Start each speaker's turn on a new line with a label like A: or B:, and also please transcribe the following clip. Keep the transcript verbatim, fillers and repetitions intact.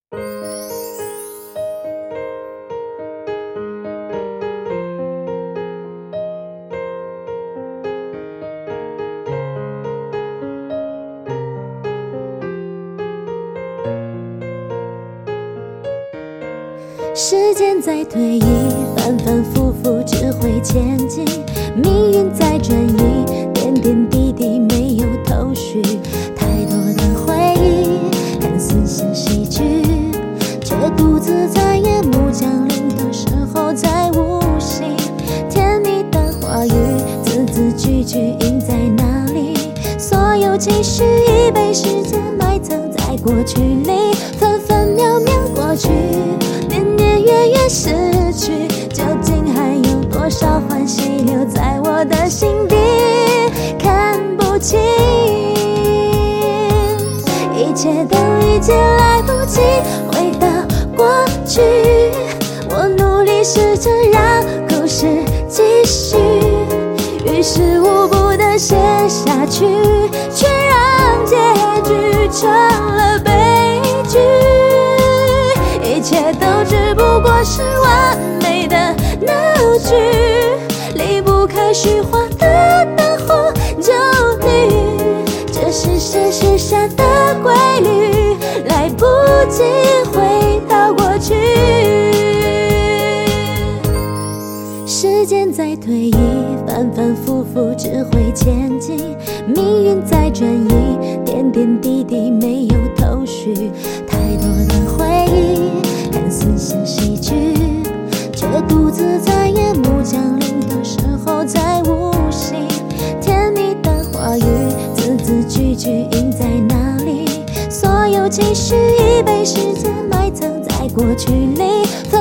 A: 时间在推移，反反复复只会前进，命运在转移，点点滴滴没有头绪，太多的回忆看似像喜剧，却独自在夜幕降临的时候才悟醒，甜蜜的话语字字句句印在哪里，所有情绪已被时间埋藏在过去里，分分秒秒过去，年年月月逝去，究竟还有多少欢喜留在我的心底，看不清，一切都已经来不及回到过去，我努力试着让故事继续，于事无补的写下去，却让结局成了悲剧，一切都只不过是完美的闹剧，离不开虚幻的灯红酒绿，这是谁许下的规律，来不及回到过去，时间在推移，反反复复只会前进，命运在转移，点点滴滴没有头绪，太多的回忆看似像喜剧，却独自在夜幕降临的时候才悟醒，甜蜜的话语字字句句印在哪里，所有情绪已被时间埋藏在过去里，